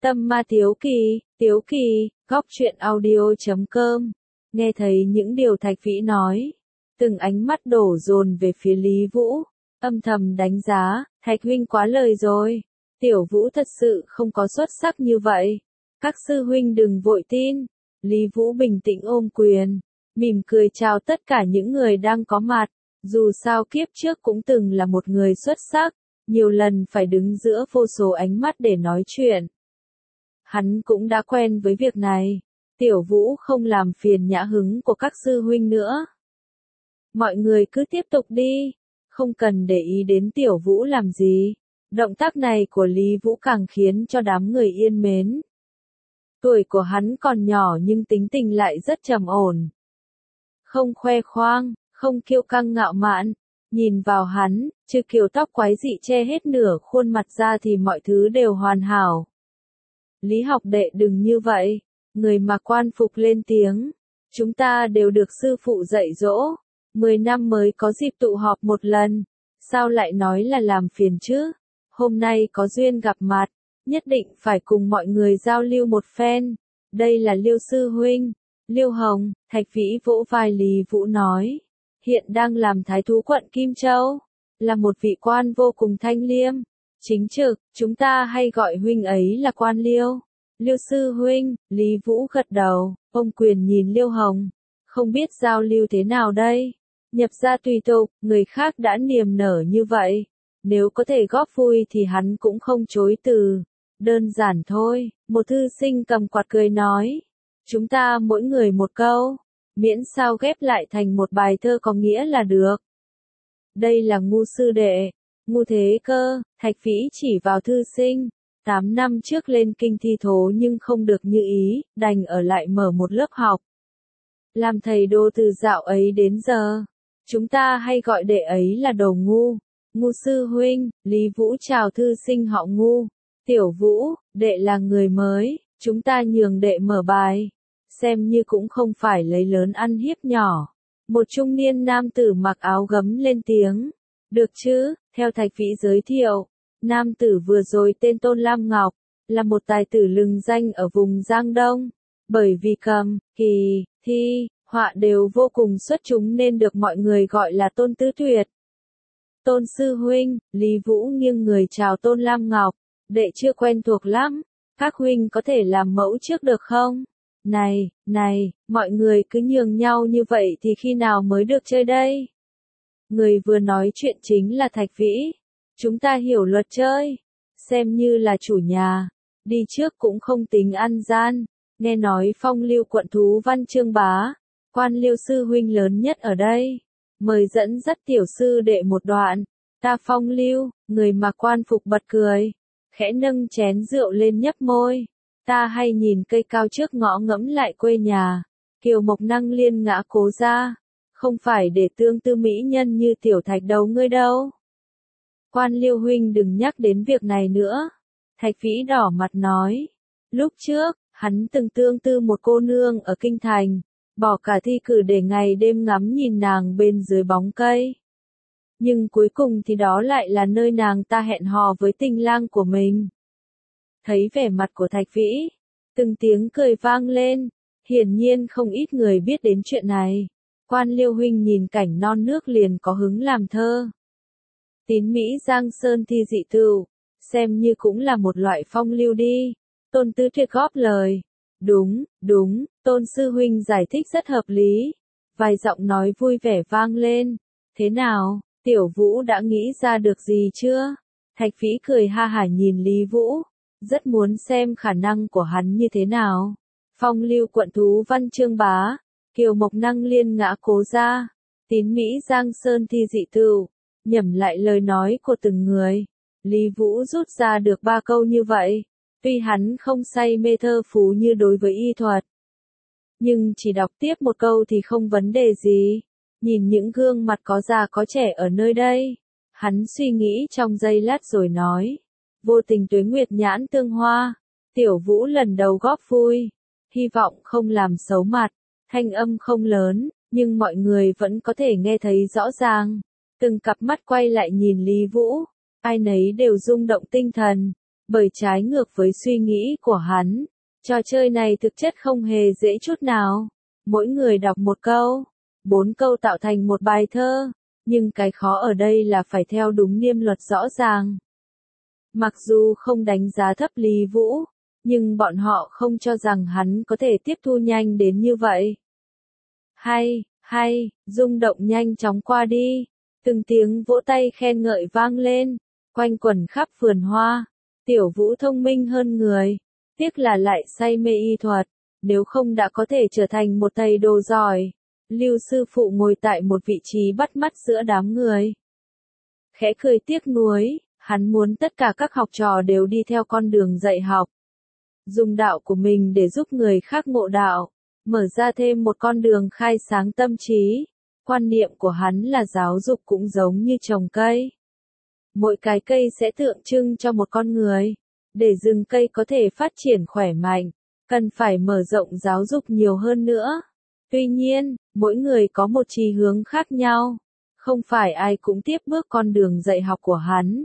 Tâm ma Tiếu Kỳ, góc truyện audio.com. Nghe thấy những điều Thạch Vĩ nói, từng ánh mắt đổ dồn về phía Lý Vũ, âm thầm đánh giá, Thạch huynh quá lời rồi. Tiểu Vũ thật sự không có xuất sắc như vậy. Các sư huynh đừng vội tin. Lý Vũ bình tĩnh ôm quyền, mỉm cười chào tất cả những người đang có mặt. Dù sao kiếp trước cũng từng là một người xuất sắc, nhiều lần phải đứng giữa vô số ánh mắt để nói chuyện. Hắn cũng đã quen với việc này. Tiểu Vũ không làm phiền nhã hứng của các sư huynh nữa. Mọi người cứ tiếp tục đi, không cần để ý đến Tiểu Vũ làm gì. Động tác này của Lý Vũ càng khiến cho đám người yên mến. Tuổi của hắn còn nhỏ nhưng tính tình lại rất trầm ổn. Không khoe khoang, không kiêu căng ngạo mạn. Nhìn vào hắn, trừ kiểu tóc quái dị che hết nửa khuôn mặt ra thì mọi thứ đều hoàn hảo. Lý học đệ đừng như vậy. Người mặc quan phục lên tiếng. Chúng ta đều được sư phụ dạy dỗ. 10 năm mới có dịp tụ họp một lần. Sao lại nói là làm phiền chứ? Hôm nay có duyên gặp mặt. Nhất định phải cùng mọi người giao lưu một phen. Đây là Liêu sư huynh. Liêu Hồng, Thạch Vĩ vỗ vai Lý Vũ nói. Hiện đang làm thái thú quận Kim Châu. Là một vị quan vô cùng thanh liêm. Chính trực, chúng ta hay gọi huynh ấy là quan Liêu. Liêu sư huynh, Lý Vũ gật đầu, ông quyền nhìn Liêu Hồng. Không biết giao lưu thế nào đây? Nhập gia tùy tục, người khác đã niềm nở như vậy. Nếu có thể góp vui thì hắn cũng không chối từ. Đơn giản thôi, một thư sinh cầm quạt cười nói. Chúng ta mỗi người một câu. Miễn sao ghép lại thành một bài thơ có nghĩa là được. Đây là Ngu sư đệ. Ngu thế cơ, Thạch Vĩ chỉ vào thư sinh. 8 năm trước lên kinh thi thố nhưng không được như ý, đành ở lại mở một lớp học. Làm thầy đô từ dạo ấy đến giờ. Chúng ta hay gọi đệ ấy là đồ ngu. Ngu sư huynh, Lý Vũ chào thư sinh họ Ngu. Tiểu Vũ, đệ là người mới, chúng ta nhường đệ mở bài. Xem như cũng không phải lấy lớn ăn hiếp nhỏ. Một trung niên nam tử mặc áo gấm lên tiếng. Được chứ, theo Thạch Vĩ giới thiệu. Nam tử vừa rồi tên Tôn Lam Ngọc, là một tài tử lừng danh ở vùng Giang Đông. Bởi vì cầm, kỳ, thi, họa đều vô cùng xuất chúng nên được mọi người gọi là Tôn Tứ Tuyệt. Tôn sư huynh, Lý Vũ nghiêng người chào Tôn Lam Ngọc, đệ chưa quen thuộc lắm, các huynh có thể làm mẫu trước được không? Này, mọi người cứ nhường nhau như vậy thì khi nào mới được chơi đây? Người vừa nói chuyện chính là Thạch Vĩ. Chúng ta hiểu luật chơi, xem như là chủ nhà, đi trước cũng không tính ăn gian. Nghe nói phong lưu quận Thú Văn Chương Bá, quan Liêu sư huynh lớn nhất ở đây, mời dẫn dắt tiểu sư đệ một đoạn. Ta phong lưu, người mặc quan phục bật cười, khẽ nâng chén rượu lên nhấp môi. Ta hay nhìn cây cao trước ngõ ngẫm lại quê nhà, kiều mộc năng liên ngã cố ra, không phải để tương tư mỹ nhân như tiểu Thạch đầu ngươi đâu. Quan Liêu huynh đừng nhắc đến việc này nữa. Thạch Vĩ đỏ mặt nói. Lúc trước, hắn từng tương tư một cô nương ở kinh thành, bỏ cả thi cử để ngày đêm ngắm nhìn nàng bên dưới bóng cây. Nhưng cuối cùng thì đó lại là nơi nàng ta hẹn hò với tình lang của mình. Thấy vẻ mặt của Thạch Vĩ, từng tiếng cười vang lên, hiển nhiên không ít người biết đến chuyện này. Quan Liêu huynh nhìn cảnh non nước liền có hứng làm thơ. Tín Mỹ Giang Sơn thi dị tựu, xem như cũng là một loại phong lưu đi. Tôn Tứ Tuyệt góp lời. Đúng, Tôn sư huynh giải thích rất hợp lý. Vài giọng nói vui vẻ vang lên. Thế nào, Tiểu Vũ đã nghĩ ra được gì chưa? Thạch Vĩ cười ha hả nhìn Lý Vũ, rất muốn xem khả năng của hắn như thế nào. Phong lưu quận Thú Văn Chương Bá, kiều mộc năng liên ngã cố ra, tín Mỹ Giang Sơn thi dị tựu. Nhẩm lại lời nói của từng người. Lý Vũ rút ra được 3 câu như vậy. Tuy hắn không say mê thơ phú như đối với y thuật, nhưng chỉ đọc tiếp một câu thì không vấn đề gì. Nhìn những gương mặt có già có trẻ ở nơi đây, hắn suy nghĩ trong giây lát rồi nói. Vô tình tuế nguyệt nhãn tương hoa. Tiểu Vũ lần đầu góp vui. Hy vọng không làm xấu mặt. Thanh âm không lớn, nhưng mọi người vẫn có thể nghe thấy rõ ràng. Từng cặp mắt quay lại nhìn Lý Vũ, ai nấy đều rung động tinh thần. Bởi trái ngược với suy nghĩ của hắn, trò chơi này thực chất không hề dễ chút nào. Mỗi người đọc một câu, 4 câu tạo thành một bài thơ, nhưng cái khó ở đây là phải theo đúng niêm luật rõ ràng. Mặc dù không đánh giá thấp Lý Vũ, nhưng bọn họ không cho rằng hắn có thể tiếp thu nhanh đến như vậy. Hay, rung động nhanh chóng qua đi, từng tiếng vỗ tay khen ngợi vang lên, quanh quẩn khắp vườn hoa. Tiểu Vũ thông minh hơn người, tiếc là lại say mê y thuật, nếu không đã có thể trở thành một thầy đồ giỏi. Lưu sư phụ ngồi tại một vị trí bắt mắt giữa đám người. Khẽ cười tiếc nuối, hắn muốn tất cả các học trò đều đi theo con đường dạy học. Dùng đạo của mình để giúp người khác ngộ đạo, mở ra thêm một con đường khai sáng tâm trí. Quan niệm của hắn là giáo dục cũng giống như trồng cây. Mỗi cái cây sẽ tượng trưng cho một con người. Để rừng cây có thể phát triển khỏe mạnh, cần phải mở rộng giáo dục nhiều hơn nữa. Tuy nhiên, mỗi người có một chí hướng khác nhau. Không phải ai cũng tiếp bước con đường dạy học của hắn.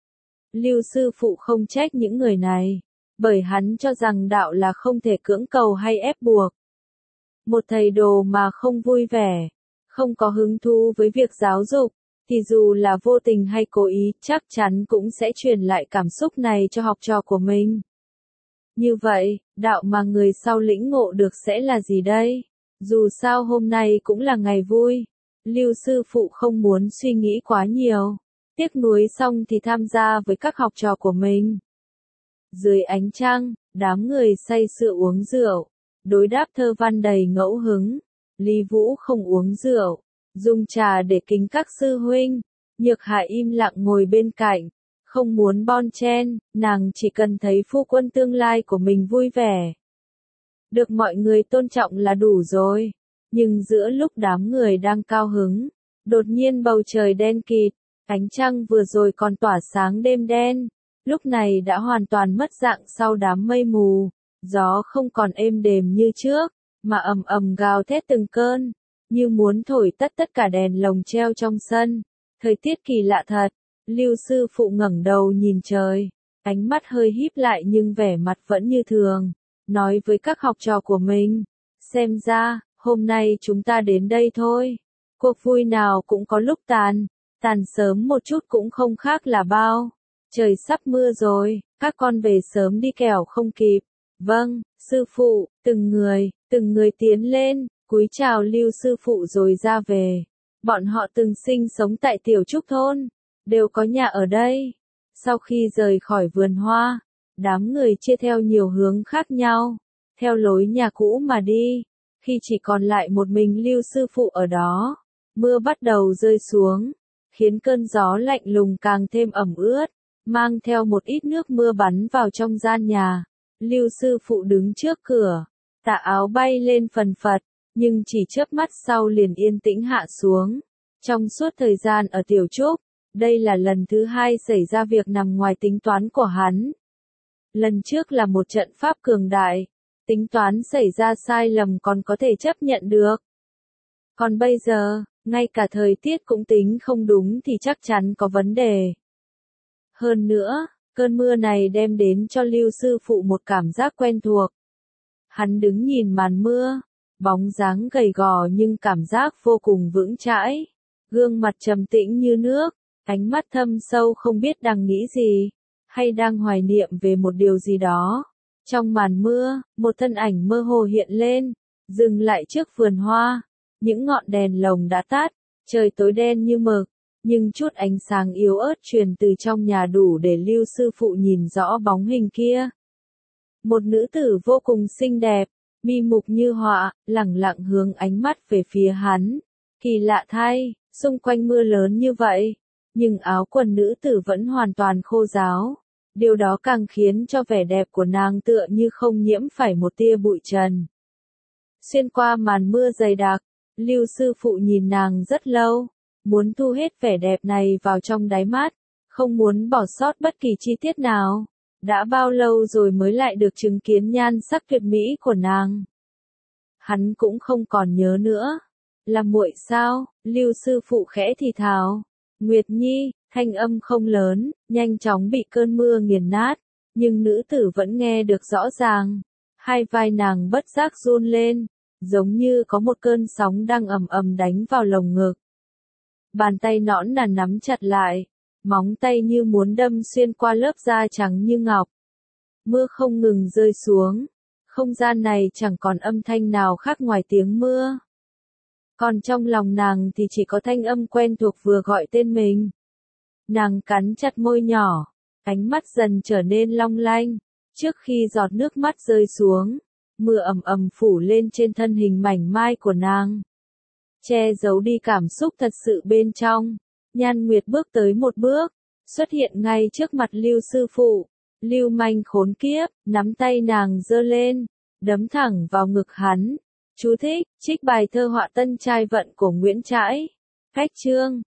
Lưu sư phụ không trách những người này, bởi hắn cho rằng đạo là không thể cưỡng cầu hay ép buộc. Một thầy đồ mà không vui vẻ, không có hứng thú với việc giáo dục, thì dù là vô tình hay cố ý, chắc chắn cũng sẽ truyền lại cảm xúc này cho học trò của mình. Như vậy, đạo mà người sau lĩnh ngộ được sẽ là gì đây? Dù sao hôm nay cũng là ngày vui. Lưu sư phụ không muốn suy nghĩ quá nhiều. Tiếc nuối xong thì tham gia với các học trò của mình. Dưới ánh trăng, đám người say sưa uống rượu, đối đáp thơ văn đầy ngẫu hứng. Lý Vũ không uống rượu, dùng trà để kính các sư huynh. Nhược Hải im lặng ngồi bên cạnh, không muốn bon chen, nàng chỉ cần thấy phu quân tương lai của mình vui vẻ. Được mọi người tôn trọng là đủ rồi. Nhưng giữa lúc đám người đang cao hứng, đột nhiên bầu trời đen kịt, ánh trăng vừa rồi còn tỏa sáng đêm đen, lúc này đã hoàn toàn mất dạng sau đám mây mù. Gió không còn êm đềm như trước, mà ầm ầm gào thét từng cơn, như muốn thổi tắt tất cả đèn lồng treo trong sân. Thời tiết kỳ lạ thật. Lưu sư phụ ngẩng đầu nhìn trời, ánh mắt hơi híp lại nhưng vẻ mặt vẫn như thường, nói với các học trò của mình, xem ra, hôm nay chúng ta đến đây thôi. Cuộc vui nào cũng có lúc tàn sớm một chút cũng không khác là bao. Trời sắp mưa rồi, các con về sớm đi kẻo không kịp. Vâng, sư phụ, từng người tiến lên, cúi chào Lưu sư phụ rồi ra về. Bọn họ từng sinh sống tại Tiểu Trúc thôn, đều có nhà ở đây. Sau khi rời khỏi vườn hoa, đám người chia theo nhiều hướng khác nhau, theo lối nhà cũ mà đi. Khi chỉ còn lại một mình Lưu sư phụ ở đó, mưa bắt đầu rơi xuống, khiến cơn gió lạnh lùng càng thêm ẩm ướt, mang theo một ít nước mưa bắn vào trong gian nhà. Lưu sư phụ đứng trước cửa, tà áo bay lên phần phật, nhưng chỉ chớp mắt sau liền yên tĩnh hạ xuống. Trong suốt thời gian ở Tiểu Trúc, đây là lần thứ hai xảy ra việc nằm ngoài tính toán của hắn. Lần trước là một trận pháp cường đại, tính toán xảy ra sai lầm còn có thể chấp nhận được. Còn bây giờ, ngay cả thời tiết cũng tính không đúng thì chắc chắn có vấn đề. Hơn nữa, cơn mưa này đem đến cho Lưu sư phụ một cảm giác quen thuộc. Hắn đứng nhìn màn mưa, bóng dáng gầy gò nhưng cảm giác vô cùng vững chãi, gương mặt trầm tĩnh như nước, ánh mắt thâm sâu không biết đang nghĩ gì, hay đang hoài niệm về một điều gì đó. Trong màn mưa, một thân ảnh mơ hồ hiện lên, dừng lại trước vườn hoa, những ngọn đèn lồng đã tắt, trời tối đen như mực, nhưng chút ánh sáng yếu ớt truyền từ trong nhà đủ để Lưu sư phụ nhìn rõ bóng hình kia. Một nữ tử vô cùng xinh đẹp, mi mục như họa, lẳng lặng hướng ánh mắt về phía hắn. Kỳ lạ thay, xung quanh mưa lớn như vậy, nhưng áo quần nữ tử vẫn hoàn toàn khô ráo. Điều đó càng khiến cho vẻ đẹp của nàng tựa như không nhiễm phải một tia bụi trần. Xuyên qua màn mưa dày đặc, Lưu sư phụ nhìn nàng rất lâu, muốn thu hết vẻ đẹp này vào trong đáy mắt, không muốn bỏ sót bất kỳ chi tiết nào. Đã bao lâu rồi mới lại được chứng kiến nhan sắc tuyệt mỹ của nàng. Hắn cũng không còn nhớ nữa. Là muội sao? Lưu sư phụ khẽ thì thào. Nguyệt Nhi, thanh âm không lớn, nhanh chóng bị cơn mưa nghiền nát. nhưng nữ tử vẫn nghe được rõ ràng. Hai vai nàng bất giác run lên, giống như có một cơn sóng đang ầm ầm đánh vào lồng ngực. Bàn tay nõn nà nắm chặt lại, móng tay như muốn đâm xuyên qua lớp da trắng như ngọc. Mưa không ngừng rơi xuống, không gian này chẳng còn âm thanh nào khác ngoài tiếng mưa. Còn trong lòng nàng thì chỉ có thanh âm quen thuộc vừa gọi tên mình. Nàng cắn chặt môi nhỏ, ánh mắt dần trở nên long lanh, trước khi giọt nước mắt rơi xuống, mưa ầm ầm phủ lên trên thân hình mảnh mai của nàng. Che giấu đi cảm xúc thật sự bên trong, Nhan Nguyệt bước tới một bước, xuất hiện ngay trước mặt Lưu sư phụ. Lưu manh khốn kiếp, nắm tay nàng giơ lên, đấm thẳng vào ngực hắn. Chú thích, trích bài thơ họa tân trai vận của Nguyễn Trãi. Cách chương